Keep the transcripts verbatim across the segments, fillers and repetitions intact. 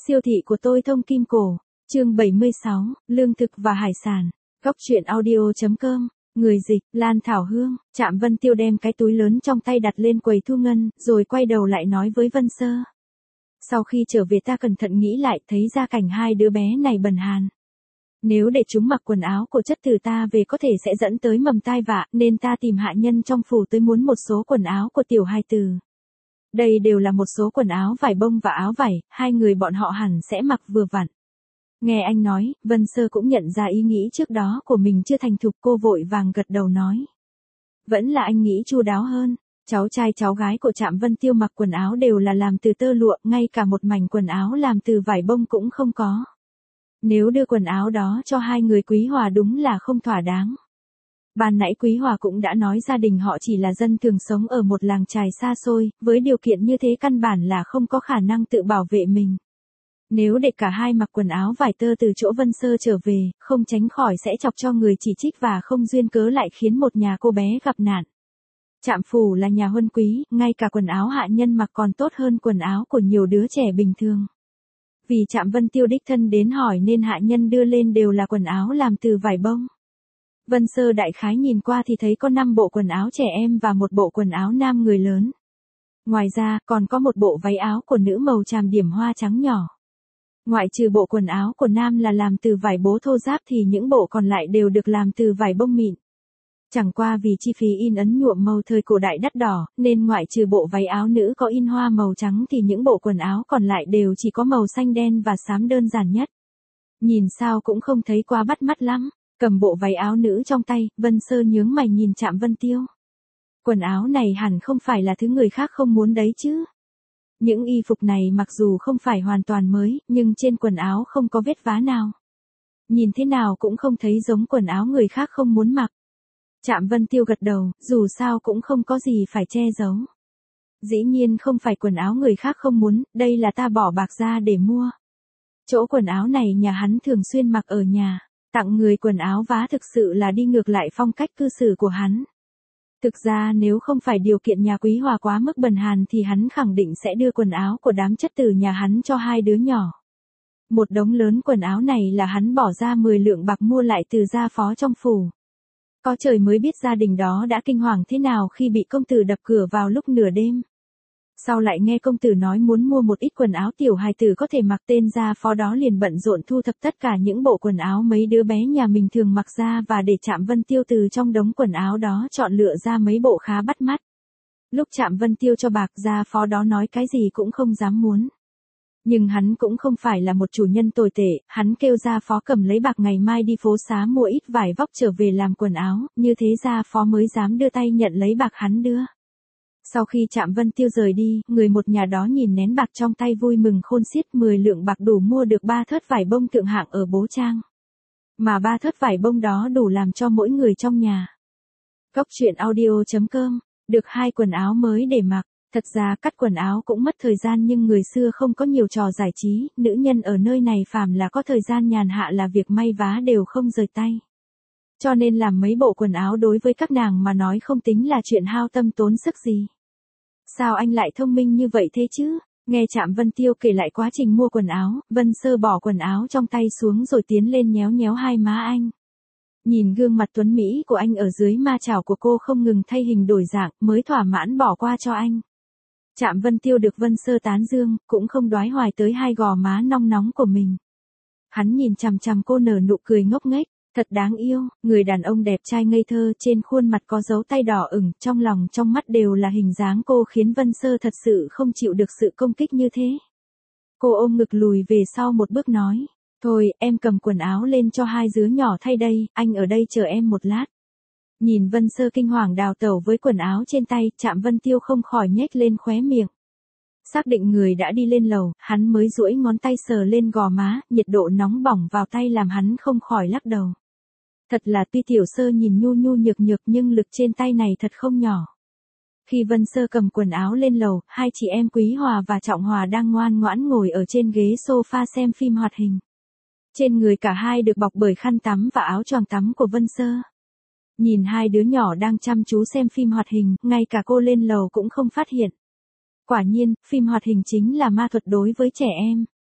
Siêu thị của tôi thông kim cổ. Chương bảy mươi sáu, lương thực và hải sản. Góc truyện audio chấm com. Người dịch, Lan Thảo Hương. Trạm Vân Tiêu đem cái túi lớn trong tay đặt lên quầy thu ngân, rồi quay đầu lại nói với Vân Sơ. Sau khi trở về ta cẩn thận nghĩ lại, thấy ra cảnh hai đứa bé này bần hàn. Nếu để chúng mặc quần áo của chất từ ta về có thể sẽ dẫn tới mầm tai vạ, nên ta tìm hạ nhân trong phủ tới muốn một số quần áo của tiểu hài tử. Đây đều là một số quần áo vải bông và áo vải, hai người bọn họ hẳn sẽ mặc vừa vặn. Nghe anh nói, Vân Sơ cũng nhận ra ý nghĩ trước đó của mình chưa thành thục, cô vội vàng gật đầu nói. Vẫn là anh nghĩ chu đáo hơn, cháu trai cháu gái của Trạm Vân Tiêu mặc quần áo đều là làm từ tơ lụa, ngay cả một mảnh quần áo làm từ vải bông cũng không có. Nếu đưa quần áo đó cho hai người Quý Hòa đúng là không thỏa đáng. Ban nãy Quý Hòa cũng đã nói gia đình họ chỉ là dân thường sống ở một làng chài xa xôi, với điều kiện như thế căn bản là không có khả năng tự bảo vệ mình. Nếu để cả hai mặc quần áo vải tơ từ chỗ Vân Sơ trở về, không tránh khỏi sẽ chọc cho người chỉ trích và không duyên cớ lại khiến một nhà cô bé gặp nạn. Trạm phủ là nhà huân quý, ngay cả quần áo hạ nhân mặc còn tốt hơn quần áo của nhiều đứa trẻ bình thường. Vì Trạm Vân Tiêu đích thân đến hỏi nên hạ nhân đưa lên đều là quần áo làm từ vải bông. Vân Sơ đại khái nhìn qua thì thấy có năm bộ quần áo trẻ em và một bộ quần áo nam người lớn. Ngoài ra, còn có một bộ váy áo của nữ màu tràm điểm hoa trắng nhỏ. Ngoại trừ bộ quần áo của nam là làm từ vải bố thô ráp thì những bộ còn lại đều được làm từ vải bông mịn. Chẳng qua vì chi phí in ấn nhuộm màu thời cổ đại đắt đỏ, nên ngoại trừ bộ váy áo nữ có in hoa màu trắng thì những bộ quần áo còn lại đều chỉ có màu xanh đen và xám đơn giản nhất. Nhìn sao cũng không thấy quá bắt mắt lắm. Cầm bộ váy áo nữ trong tay, Vân Sơ nhướng mày nhìn Trạm Vân Tiêu. Quần áo này hẳn không phải là thứ người khác không muốn đấy chứ. Những y phục này mặc dù không phải hoàn toàn mới, nhưng trên quần áo không có vết vá nào. Nhìn thế nào cũng không thấy giống quần áo người khác không muốn mặc. Trạm Vân Tiêu gật đầu, dù sao cũng không có gì phải che giấu. Dĩ nhiên không phải quần áo người khác không muốn, đây là ta bỏ bạc ra để mua. Chỗ quần áo này nhà hắn thường xuyên mặc ở nhà. Tặng người quần áo vá thực sự là đi ngược lại phong cách cư xử của hắn. Thực ra nếu không phải điều kiện nhà Quý Hòa quá mức bần hàn thì hắn khẳng định sẽ đưa quần áo của đám chất tử nhà hắn cho hai đứa nhỏ. Một đống lớn quần áo này là hắn bỏ ra mười lượng bạc mua lại từ gia phó trong phủ. Có trời mới biết gia đình đó đã kinh hoàng thế nào khi bị công tử đập cửa vào lúc nửa đêm. Sau lại nghe công tử nói muốn mua một ít quần áo tiểu hài tử có thể mặc, tên gia phó đó liền bận rộn thu thập tất cả những bộ quần áo mấy đứa bé nhà mình thường mặc ra và để Trạm Vân Tiêu từ trong đống quần áo đó chọn lựa ra mấy bộ khá bắt mắt. Lúc Trạm Vân Tiêu cho bạc, gia phó đó nói cái gì cũng không dám muốn. Nhưng hắn cũng không phải là một chủ nhân tồi tệ, hắn kêu gia phó cầm lấy bạc ngày mai đi phố xá mua ít vải vóc trở về làm quần áo, như thế gia phó mới dám đưa tay nhận lấy bạc hắn đưa. Sau khi Trạm Vân Tiêu rời đi, người một nhà đó nhìn nén bạc trong tay vui mừng khôn xiết, mười lượng bạc đủ mua được ba thớt vải bông thượng hạng ở Bố Trang. Mà ba thớt vải bông đó đủ làm cho mỗi người trong nhà. Góc truyện audio chấm com, được hai quần áo mới để mặc. Thật ra cắt quần áo cũng mất thời gian nhưng người xưa không có nhiều trò giải trí, nữ nhân ở nơi này phàm là có thời gian nhàn hạ là việc may vá đều không rời tay. Cho nên làm mấy bộ quần áo đối với các nàng mà nói không tính là chuyện hao tâm tốn sức gì. Sao anh lại thông minh như vậy thế chứ? Nghe Trạm Vân Tiêu kể lại quá trình mua quần áo, Vân Sơ bỏ quần áo trong tay xuống rồi tiến lên nhéo nhéo hai má anh. Nhìn gương mặt tuấn Mỹ của anh ở dưới ma chảo của cô không ngừng thay hình đổi dạng, mới thỏa mãn bỏ qua cho anh. Trạm Vân Tiêu được Vân Sơ tán dương, cũng không đoái hoài tới hai gò má nong nóng của mình. Hắn nhìn chằm chằm cô nở nụ cười ngốc nghếch. Thật đáng yêu, người đàn ông đẹp trai ngây thơ trên khuôn mặt có dấu tay đỏ ửng, trong lòng trong mắt đều là hình dáng cô khiến Vân Sơ thật sự không chịu được sự công kích như thế. Cô ôm ngực lùi về sau một bước nói, thôi em cầm quần áo lên cho hai đứa nhỏ thay đây, anh ở đây chờ em một lát. Nhìn Vân Sơ kinh hoàng đào tẩu với quần áo trên tay, Trạm Vân Tiêu không khỏi nhếch lên khóe miệng. Xác định người đã đi lên lầu, hắn mới duỗi ngón tay sờ lên gò má, nhiệt độ nóng bỏng vào tay làm hắn không khỏi lắc đầu. Thật là tuy tiểu sơ nhìn nhu nhu nhược nhược nhưng lực trên tay này thật không nhỏ. Khi Vân Sơ cầm quần áo lên lầu, hai chị em Quý Hòa và Trọng Hòa đang ngoan ngoãn ngồi ở trên ghế sofa xem phim hoạt hình. Trên người cả hai được bọc bởi khăn tắm và áo choàng tắm của Vân Sơ. Nhìn hai đứa nhỏ đang chăm chú xem phim hoạt hình, ngay cả cô lên lầu cũng không phát hiện. Quả nhiên, phim hoạt hình chính là ma thuật đối với trẻ em.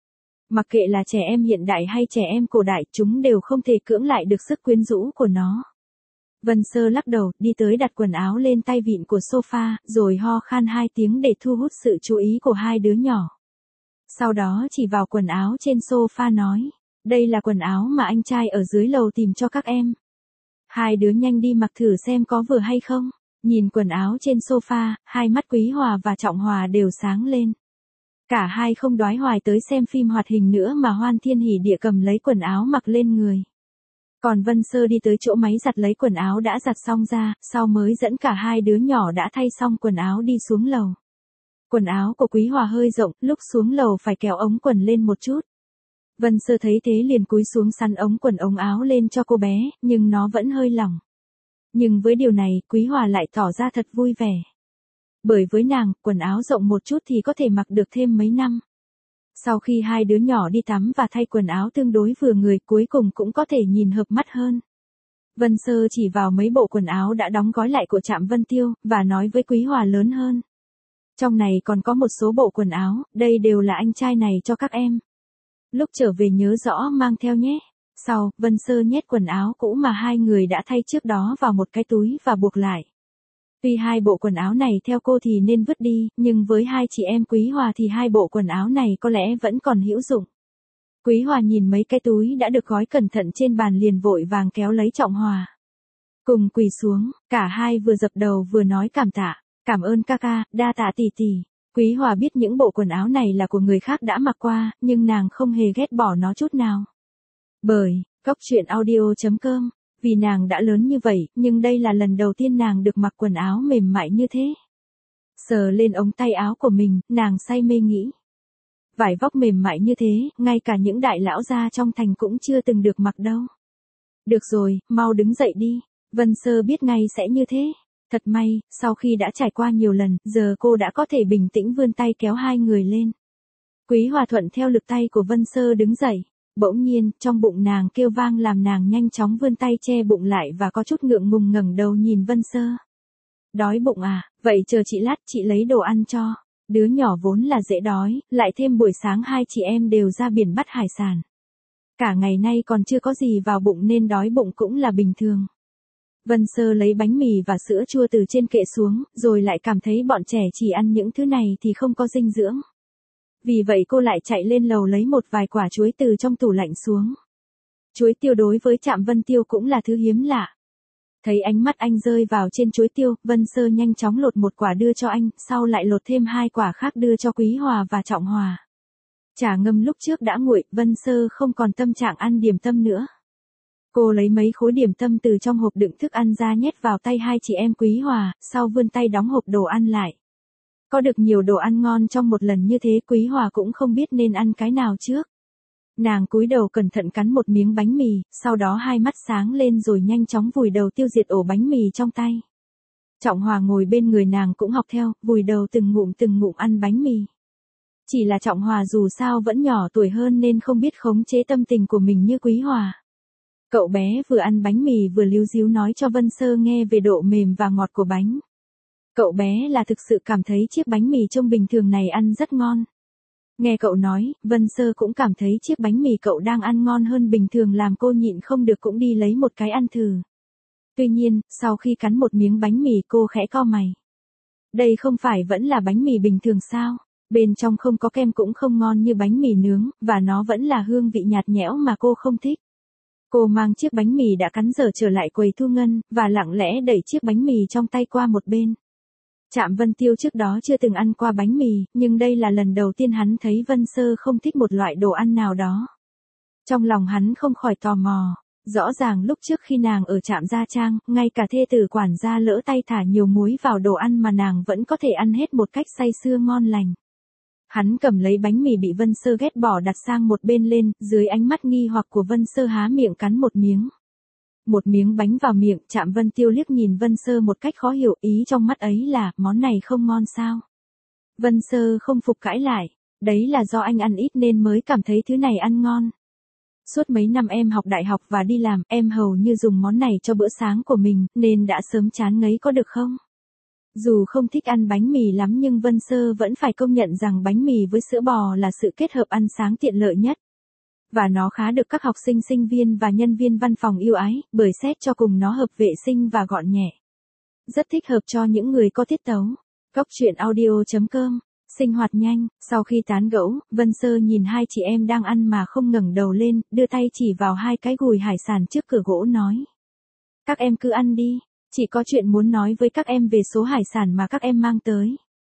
Mặc kệ là trẻ em hiện đại hay trẻ em cổ đại, chúng đều không thể cưỡng lại được sức quyến rũ của nó. Vân Sơ lắc đầu, đi tới đặt quần áo lên tay vịn của sofa, rồi ho khan hai tiếng để thu hút sự chú ý của hai đứa nhỏ. Sau đó chỉ vào quần áo trên sofa nói, đây là quần áo mà anh trai ở dưới lầu tìm cho các em. Hai đứa nhanh đi mặc thử xem có vừa hay không. Nhìn quần áo trên sofa, hai mắt Quý Hòa và Trọng Hòa đều sáng lên. Cả hai không đoái hoài tới xem phim hoạt hình nữa mà hoan thiên hỉ địa cầm lấy quần áo mặc lên người. Còn Vân Sơ đi tới chỗ máy giặt lấy quần áo đã giặt xong ra, sau mới dẫn cả hai đứa nhỏ đã thay xong quần áo đi xuống lầu. Quần áo của Quý Hòa hơi rộng, lúc xuống lầu phải kéo ống quần lên một chút. Vân Sơ thấy thế liền cúi xuống sắn ống quần ống áo lên cho cô bé, nhưng nó vẫn hơi lỏng. Nhưng với điều này, Quý Hòa lại tỏ ra thật vui vẻ. Bởi với nàng, quần áo rộng một chút thì có thể mặc được thêm mấy năm. Sau khi hai đứa nhỏ đi tắm và thay quần áo tương đối vừa người, cuối cùng cũng có thể nhìn hợp mắt hơn. Vân Sơ chỉ vào mấy bộ quần áo đã đóng gói lại của Trạm Vân Tiêu, và nói với Quý Hòa lớn hơn. Trong này còn có một số bộ quần áo, đây đều là anh trai này cho các em. Lúc trở về nhớ rõ mang theo nhé. Sau, Vân Sơ nhét quần áo cũ mà hai người đã thay trước đó vào một cái túi và buộc lại. Tuy hai bộ quần áo này theo cô thì nên vứt đi, nhưng với hai chị em Quý Hòa thì hai bộ quần áo này có lẽ vẫn còn hữu dụng. Quý Hòa nhìn mấy cái túi đã được gói cẩn thận trên bàn liền vội vàng kéo lấy Trọng Hòa. Cùng quỳ xuống, cả hai vừa dập đầu vừa nói cảm tạ, cảm ơn ca ca, đa tạ tỷ tỷ. Quý Hòa biết những bộ quần áo này là của người khác đã mặc qua, nhưng nàng không hề ghét bỏ nó chút nào. Bởi, Cóc Truyện Audio chấm com, vì nàng đã lớn như vậy, nhưng đây là lần đầu tiên nàng được mặc quần áo mềm mại như thế. Sờ lên ống tay áo của mình, nàng say mê nghĩ. Vải vóc mềm mại như thế, ngay cả những đại lão gia trong thành cũng chưa từng được mặc đâu. Được rồi, mau đứng dậy đi. Vân Sơ biết ngay sẽ như thế. Thật may, sau khi đã trải qua nhiều lần, giờ cô đã có thể bình tĩnh vươn tay kéo hai người lên. Quý Hòa thuận theo lực tay của Vân Sơ đứng dậy. Bỗng nhiên, trong bụng nàng kêu vang làm nàng nhanh chóng vươn tay che bụng lại và có chút ngượng ngùng ngẩng đầu nhìn Vân Sơ. Đói bụng à, vậy chờ chị lát chị lấy đồ ăn cho. Đứa nhỏ vốn là dễ đói, lại thêm buổi sáng hai chị em đều ra biển bắt hải sản. Cả ngày nay còn chưa có gì vào bụng nên đói bụng cũng là bình thường. Vân Sơ lấy bánh mì và sữa chua từ trên kệ xuống, rồi lại cảm thấy bọn trẻ chỉ ăn những thứ này thì không có dinh dưỡng. Vì vậy cô lại chạy lên lầu lấy một vài quả chuối từ trong tủ lạnh xuống. Chuối tiêu đối với Trạm Vân Tiêu cũng là thứ hiếm lạ. Thấy ánh mắt anh rơi vào trên chuối tiêu, Vân Sơ nhanh chóng lột một quả đưa cho anh, sau lại lột thêm hai quả khác đưa cho Quý Hòa và Trọng Hòa. Trà ngâm lúc trước đã nguội, Vân Sơ không còn tâm trạng ăn điểm tâm nữa. Cô lấy mấy khối điểm tâm từ trong hộp đựng thức ăn ra nhét vào tay hai chị em Quý Hòa, sau vươn tay đóng hộp đồ ăn lại. Có được nhiều đồ ăn ngon trong một lần như thế, Quý Hòa cũng không biết nên ăn cái nào trước. Nàng cúi đầu cẩn thận cắn một miếng bánh mì, sau đó hai mắt sáng lên rồi nhanh chóng vùi đầu tiêu diệt ổ bánh mì trong tay. Trọng Hòa ngồi bên người nàng cũng học theo, vùi đầu từng ngụm từng ngụm ăn bánh mì. Chỉ là Trọng Hòa dù sao vẫn nhỏ tuổi hơn nên không biết khống chế tâm tình của mình như Quý Hòa. Cậu bé vừa ăn bánh mì vừa líu díu nói cho Vân Sơ nghe về độ mềm và ngọt của bánh. Cậu bé là thực sự cảm thấy chiếc bánh mì trông bình thường này ăn rất ngon. Nghe cậu nói, Vân Sơ cũng cảm thấy chiếc bánh mì cậu đang ăn ngon hơn bình thường làm cô nhịn không được cũng đi lấy một cái ăn thử. Tuy nhiên, sau khi cắn một miếng bánh mì cô khẽ cau mày. Đây không phải vẫn là bánh mì bình thường sao? Bên trong không có kem cũng không ngon như bánh mì nướng, và nó vẫn là hương vị nhạt nhẽo mà cô không thích. Cô mang chiếc bánh mì đã cắn dở trở lại quầy thu ngân, và lặng lẽ đẩy chiếc bánh mì trong tay qua một bên. Trạm Vân Tiêu trước đó chưa từng ăn qua bánh mì, nhưng đây là lần đầu tiên hắn thấy Vân Sơ không thích một loại đồ ăn nào đó. Trong lòng hắn không khỏi tò mò, rõ ràng lúc trước khi nàng ở Trạm Gia Trang, ngay cả thê tử quản gia lỡ tay thả nhiều muối vào đồ ăn mà nàng vẫn có thể ăn hết một cách say sưa ngon lành. Hắn cầm lấy bánh mì bị Vân Sơ ghét bỏ đặt sang một bên lên, dưới ánh mắt nghi hoặc của Vân Sơ há miệng cắn một miếng. Một miếng bánh vào miệng, Trạm Vân Tiêu liếc nhìn Vân Sơ một cách khó hiểu, ý trong mắt ấy là, món này không ngon sao? Vân Sơ không phục cãi lại, đấy là do anh ăn ít nên mới cảm thấy thứ này ăn ngon. Suốt mấy năm em học đại học và đi làm, em hầu như dùng món này cho bữa sáng của mình, nên đã sớm chán ngấy có được không? Dù không thích ăn bánh mì lắm nhưng Vân Sơ vẫn phải công nhận rằng bánh mì với sữa bò là sự kết hợp ăn sáng tiện lợi nhất. Và nó khá được các học sinh sinh viên và nhân viên văn phòng yêu ái, bởi xét cho cùng nó hợp vệ sinh và gọn nhẹ. Rất thích hợp cho những người có tiết tấu. Góc truyện audio chấm com. Sinh hoạt nhanh, sau khi tán gẫu, Vân Sơ nhìn hai chị em đang ăn mà không ngẩng đầu lên, đưa tay chỉ vào hai cái gùi hải sản trước cửa gỗ nói. Các em cứ ăn đi, chị có chuyện muốn nói với các em về số hải sản mà các em mang tới.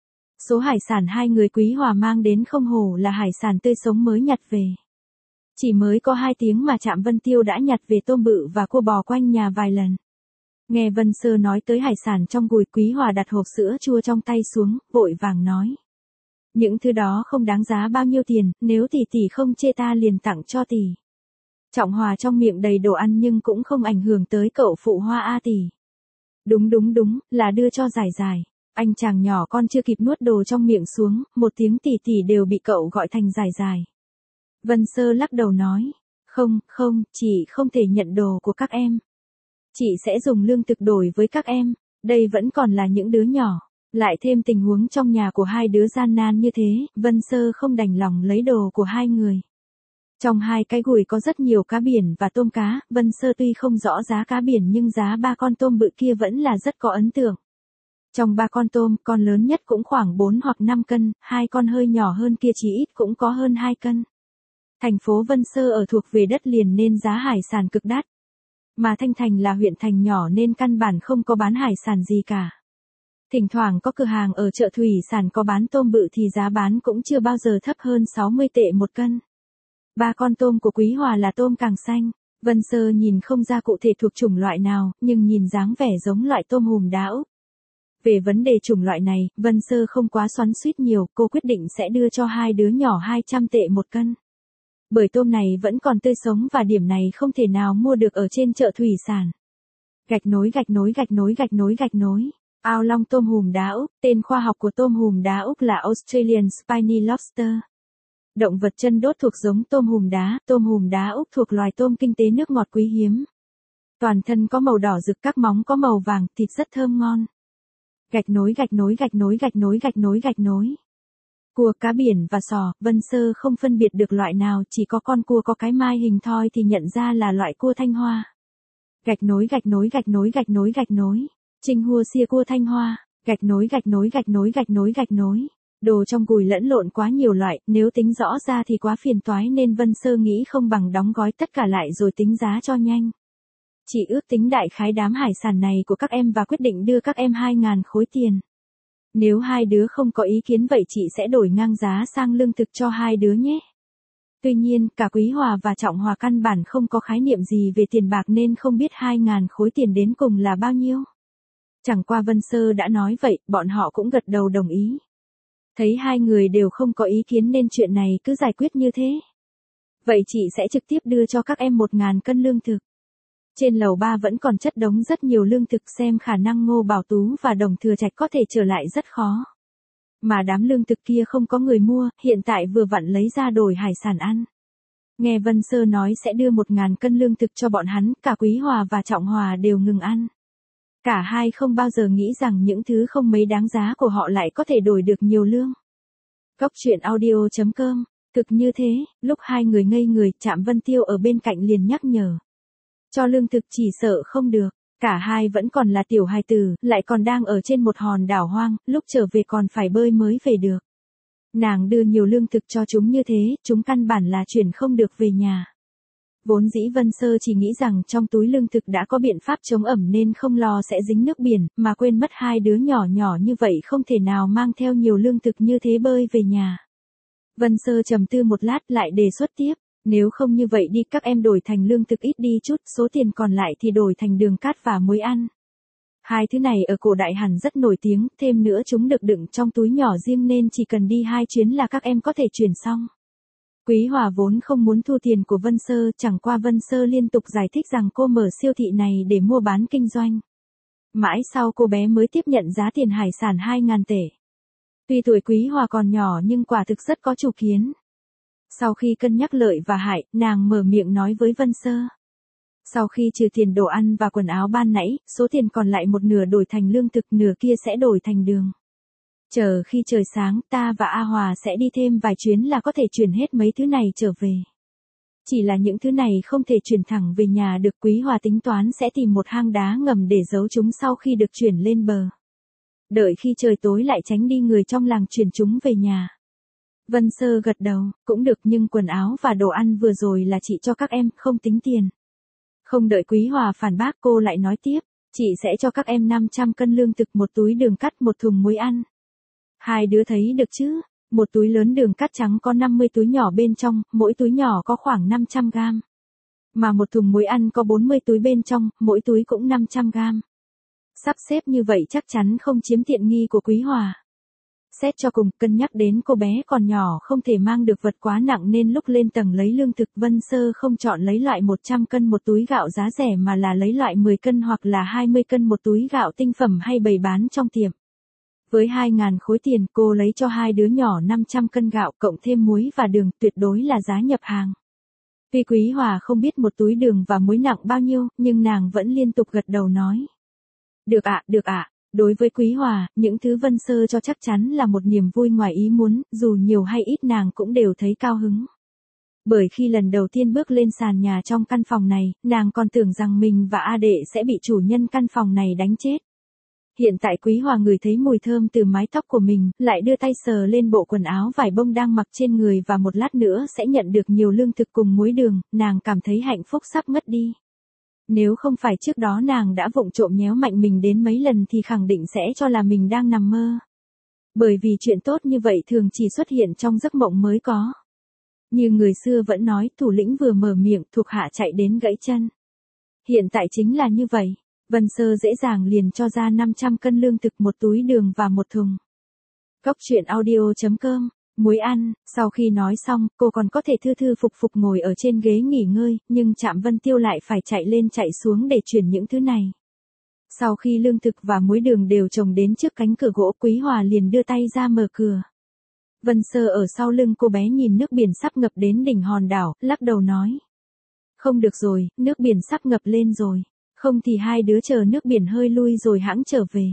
Số hải sản hai người Quý Hòa mang đến không hổ là hải sản tươi sống mới nhặt về. Chỉ mới có hai tiếng mà Trạm Vân Tiêu đã nhặt về tôm bự và cua bò quanh nhà vài lần. Nghe Vân Sơ nói tới hải sản trong gùi, Quý Hòa đặt hộp sữa chua trong tay xuống, vội vàng nói. Những thứ đó không đáng giá bao nhiêu tiền, nếu tỷ tỷ không chê ta liền tặng cho tỷ. Trọng Hòa trong miệng đầy đồ ăn nhưng cũng không ảnh hưởng tới cậu phụ Hoa A tỷ. Đúng đúng đúng, là đưa cho Giải Giải. Anh chàng nhỏ con chưa kịp nuốt đồ trong miệng xuống, một tiếng tỷ tỷ đều bị cậu gọi thành Giải Giải. Vân Sơ lắc đầu nói, không, không, chị không thể nhận đồ của các em. Chị sẽ dùng lương thực đổi với các em, đây vẫn còn là những đứa nhỏ. Lại thêm tình huống trong nhà của hai đứa gian nan như thế, Vân Sơ không đành lòng lấy đồ của hai người. Trong hai cái gùi có rất nhiều cá biển và tôm cá, Vân Sơ tuy không rõ giá cá biển nhưng giá ba con tôm bự kia vẫn là rất có ấn tượng. Trong ba con tôm, con lớn nhất cũng khoảng bốn hoặc năm cân, hai con hơi nhỏ hơn kia chỉ ít cũng có hơn hai cân. Thành phố Vân Sơ ở thuộc về đất liền nên giá hải sản cực đắt. Mà Thanh Thành là huyện thành nhỏ nên căn bản không có bán hải sản gì cả. Thỉnh thoảng có cửa hàng ở chợ thủy sản có bán tôm bự thì giá bán cũng chưa bao giờ thấp hơn sáu mươi tệ một cân. Ba con tôm của Quý Hòa là tôm càng xanh. Vân Sơ nhìn không ra cụ thể thuộc chủng loại nào, nhưng nhìn dáng vẻ giống loại tôm hùm đá Úc. Về vấn đề chủng loại này, Vân Sơ không quá xoắn xuýt nhiều, cô quyết định sẽ đưa cho hai đứa nhỏ hai trăm tệ một cân. Bởi tôm này vẫn còn tươi sống và điểm này không thể nào mua được ở trên chợ thủy sản. Gạch nối gạch nối gạch nối gạch nối gạch nối. Ao long tôm hùm đá Úc, tên khoa học của tôm hùm đá Úc là Australian Spiny Lobster. Động vật chân đốt thuộc giống tôm hùm đá, tôm hùm đá Úc thuộc loài tôm kinh tế nước ngọt quý hiếm. Toàn thân có màu đỏ rực, các móng có màu vàng, thịt rất thơm ngon. Gạch nối gạch nối gạch nối gạch nối gạch nối gạch nối. Cua, cá biển và sò, Vân Sơ không phân biệt được loại nào, chỉ có con cua có cái mai hình thoi thì nhận ra là loại cua Thanh Hoa. Gạch nối gạch nối gạch nối gạch nối gạch nối. Trinh hua xia cua Thanh Hoa, gạch nối gạch nối gạch nối gạch nối gạch nối. Đồ trong gùi lẫn lộn quá nhiều loại, nếu tính rõ ra thì quá phiền toái nên Vân Sơ nghĩ không bằng đóng gói tất cả lại rồi tính giá cho nhanh. Chị ước tính đại khái đám hải sản này của các em và quyết định đưa các em hai ngàn khối tiền. Nếu hai đứa không có ý kiến vậy chị sẽ đổi ngang giá sang lương thực cho hai đứa nhé. Tuy nhiên, cả Quý Hòa và Trọng Hòa căn bản không có khái niệm gì về tiền bạc nên không biết hai ngàn khối tiền đến cùng là bao nhiêu. Chẳng qua Vân Sơ đã nói vậy, bọn họ cũng gật đầu đồng ý. Thấy hai người đều không có ý kiến nên chuyện này cứ giải quyết như thế. Vậy chị sẽ trực tiếp đưa cho các em một ngàn cân lương thực. Trên lầu ba vẫn còn chất đống rất nhiều lương thực, xem khả năng Ngô Bảo Tú và Đồng Thừa Trạch có thể trở lại rất khó. Mà đám lương thực kia không có người mua, hiện tại vừa vặn lấy ra đổi hải sản ăn. Nghe Vân Sơ nói sẽ đưa một ngàn cân lương thực cho bọn hắn, cả Quý Hòa và Trọng Hòa đều ngừng ăn. Cả hai không bao giờ nghĩ rằng những thứ không mấy đáng giá của họ lại có thể đổi được nhiều lương. Góc truyện audio chấm com. Thực như thế, lúc hai người ngây người, Trạm Vân Tiêu ở bên cạnh liền nhắc nhở. Cho lương thực chỉ sợ không được, cả hai vẫn còn là tiểu hài tử, lại còn đang ở trên một hòn đảo hoang, lúc trở về còn phải bơi mới về được. Nàng đưa nhiều lương thực cho chúng như thế, chúng căn bản là chuyển không được về nhà. Vốn dĩ Vân Sơ chỉ nghĩ rằng trong túi lương thực đã có biện pháp chống ẩm nên không lo sẽ dính nước biển, mà quên mất hai đứa nhỏ nhỏ như vậy không thể nào mang theo nhiều lương thực như thế bơi về nhà. Vân Sơ trầm tư một lát lại đề xuất tiếp, nếu không như vậy đi các em đổi thành lương thực ít đi chút, số tiền còn lại thì đổi thành đường cát và muối ăn. Hai thứ này ở cổ đại hẳn rất nổi tiếng, thêm nữa chúng được đựng trong túi nhỏ riêng nên chỉ cần đi hai chuyến là các em có thể chuyển xong. Quý Hòa vốn không muốn thu tiền của Vân Sơ, chẳng qua Vân Sơ liên tục giải thích rằng cô mở siêu thị này để mua bán kinh doanh. Mãi sau cô bé mới tiếp nhận giá tiền hải sản hai ngàn tệ. Tuy tuổi Quý Hòa còn nhỏ nhưng quả thực rất có chủ kiến. Sau khi cân nhắc lợi và hại, nàng mở miệng nói với Vân Sơ. Sau khi trừ tiền đồ ăn và quần áo ban nãy, số tiền còn lại một nửa đổi thành lương thực, nửa kia sẽ đổi thành đường. Chờ khi trời sáng, ta và A Hòa sẽ đi thêm vài chuyến là có thể chuyển hết mấy thứ này trở về. Chỉ là những thứ này không thể chuyển thẳng về nhà được, Quý Hòa tính toán sẽ tìm một hang đá ngầm để giấu chúng sau khi được chuyển lên bờ. Đợi khi trời tối lại tránh đi người trong làng chuyển chúng về nhà. Vân Sơ gật đầu, cũng được, nhưng quần áo và đồ ăn vừa rồi là chị cho các em, không tính tiền. Không đợi Quý Hòa phản bác, cô lại nói tiếp, chị sẽ cho các em năm trăm cân lương thực, một túi đường cắt, một thùng muối ăn. Hai đứa thấy được chứ? Một túi lớn đường cát trắng có năm mươi túi nhỏ bên trong, mỗi túi nhỏ có khoảng năm trăm gam. Mà một thùng muối ăn có bốn mươi túi bên trong, mỗi túi cũng năm trăm gam. Sắp xếp như vậy chắc chắn không chiếm tiện nghi của Quý Hòa. Xét cho cùng, cân nhắc đến cô bé còn nhỏ không thể mang được vật quá nặng nên lúc lên tầng lấy lương thực, Vân Sơ không chọn lấy loại một trăm cân một túi gạo giá rẻ mà là lấy loại mười cân hoặc là hai mươi cân một túi gạo tinh phẩm hay bày bán trong tiệm. Với hai nghìn khối tiền, cô lấy cho hai đứa nhỏ năm trăm cân gạo cộng thêm muối và đường, tuyệt đối là giá nhập hàng. Tuy Quý Hòa không biết một túi đường và muối nặng bao nhiêu, nhưng nàng vẫn liên tục gật đầu nói. Được ạ, được ạ. Đối với Quý Hòa, những thứ Vân Sơ cho chắc chắn là một niềm vui ngoài ý muốn, dù nhiều hay ít nàng cũng đều thấy cao hứng. Bởi khi lần đầu tiên bước lên sàn nhà trong căn phòng này, nàng còn tưởng rằng mình và A Đệ sẽ bị chủ nhân căn phòng này đánh chết. Hiện tại Quý Hòa ngửi thấy mùi thơm từ mái tóc của mình, lại đưa tay sờ lên bộ quần áo vải bông đang mặc trên người và một lát nữa sẽ nhận được nhiều lương thực cùng muối đường, nàng cảm thấy hạnh phúc sắp ngất đi. Nếu không phải trước đó nàng đã vụng trộm nhéo mạnh mình đến mấy lần thì khẳng định sẽ cho là mình đang nằm mơ. Bởi vì chuyện tốt như vậy thường chỉ xuất hiện trong giấc mộng mới có. Như người xưa vẫn nói, thủ lĩnh vừa mở miệng, thuộc hạ chạy đến gãy chân. Hiện tại chính là như vậy. Vân Sơ dễ dàng liền cho ra năm trăm cân lương thực, một túi đường và một thùng. Góc truyện audio chấm com, muối ăn. Sau khi nói xong, cô còn có thể thư thư phục phục ngồi ở trên ghế nghỉ ngơi, nhưng Trạm Vân Tiêu lại phải chạy lên chạy xuống để chuyển những thứ này. Sau khi lương thực và muối đường đều chồng đến trước cánh cửa gỗ, Quý Hòa liền đưa tay ra mở cửa. Vân Sơ ở sau lưng cô bé nhìn nước biển sắp ngập đến đỉnh hòn đảo, lắc đầu nói. Không được rồi, nước biển sắp ngập lên rồi. Không thì hai đứa chờ nước biển hơi lui rồi hãng trở về.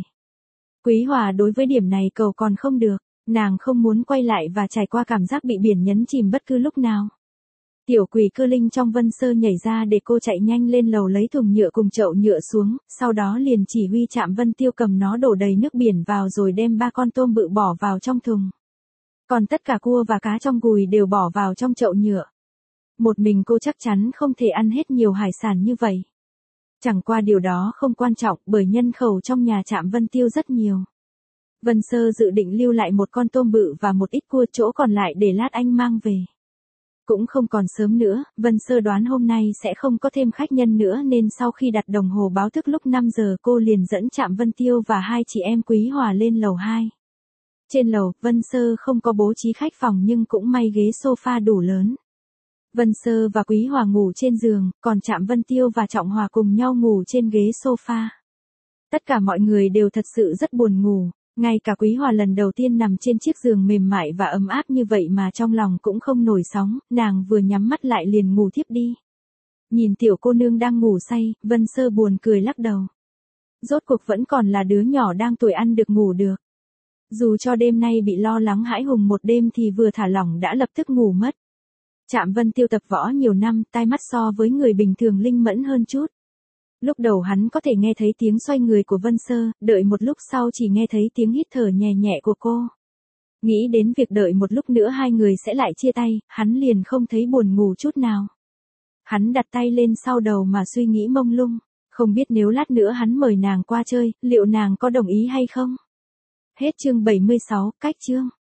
Quý Hòa đối với điểm này cầu còn không được, nàng không muốn quay lại và trải qua cảm giác bị biển nhấn chìm bất cứ lúc nào. Tiểu quỷ cơ linh trong Vân Sơ nhảy ra để cô chạy nhanh lên lầu lấy thùng nhựa cùng chậu nhựa xuống, sau đó liền chỉ huy Trạm Vân Tiêu cầm nó đổ đầy nước biển vào rồi đem ba con tôm bự bỏ vào trong thùng. Còn tất cả cua và cá trong gùi đều bỏ vào trong chậu nhựa. Một mình cô chắc chắn không thể ăn hết nhiều hải sản như vậy. Chẳng qua điều đó không quan trọng bởi nhân khẩu trong nhà Trạm Vân Tiêu rất nhiều. Vân Sơ dự định lưu lại một con tôm bự và một ít cua, chỗ còn lại để lát anh mang về. Cũng không còn sớm nữa, Vân Sơ đoán hôm nay sẽ không có thêm khách nhân nữa nên sau khi đặt đồng hồ báo thức lúc năm giờ cô liền dẫn Trạm Vân Tiêu và hai chị em Quý Hòa lên lầu hai. Trên lầu, Vân Sơ không có bố trí khách phòng nhưng cũng may ghế sofa đủ lớn. Vân Sơ và Quý Hòa ngủ trên giường, còn Trạm Vân Tiêu và Trọng Hòa cùng nhau ngủ trên ghế sofa. Tất cả mọi người đều thật sự rất buồn ngủ, ngay cả Quý Hòa lần đầu tiên nằm trên chiếc giường mềm mại và ấm áp như vậy mà trong lòng cũng không nổi sóng, nàng vừa nhắm mắt lại liền ngủ thiếp đi. Nhìn tiểu cô nương đang ngủ say, Vân Sơ buồn cười lắc đầu. Rốt cuộc vẫn còn là đứa nhỏ đang tuổi ăn được ngủ được. Dù cho đêm nay bị lo lắng hãi hùng một đêm thì vừa thả lỏng đã lập tức ngủ mất. Trạm Vân Tiêu tập võ nhiều năm, tai mắt so với người bình thường linh mẫn hơn chút. Lúc đầu hắn có thể nghe thấy tiếng xoay người của Vân Sơ, đợi một lúc sau chỉ nghe thấy tiếng hít thở nhẹ nhẹ của cô. Nghĩ đến việc đợi một lúc nữa hai người sẽ lại chia tay, hắn liền không thấy buồn ngủ chút nào. Hắn đặt tay lên sau đầu mà suy nghĩ mông lung, không biết nếu lát nữa hắn mời nàng qua chơi, liệu nàng có đồng ý hay không? Hết chương bảy mươi sáu, cách chương.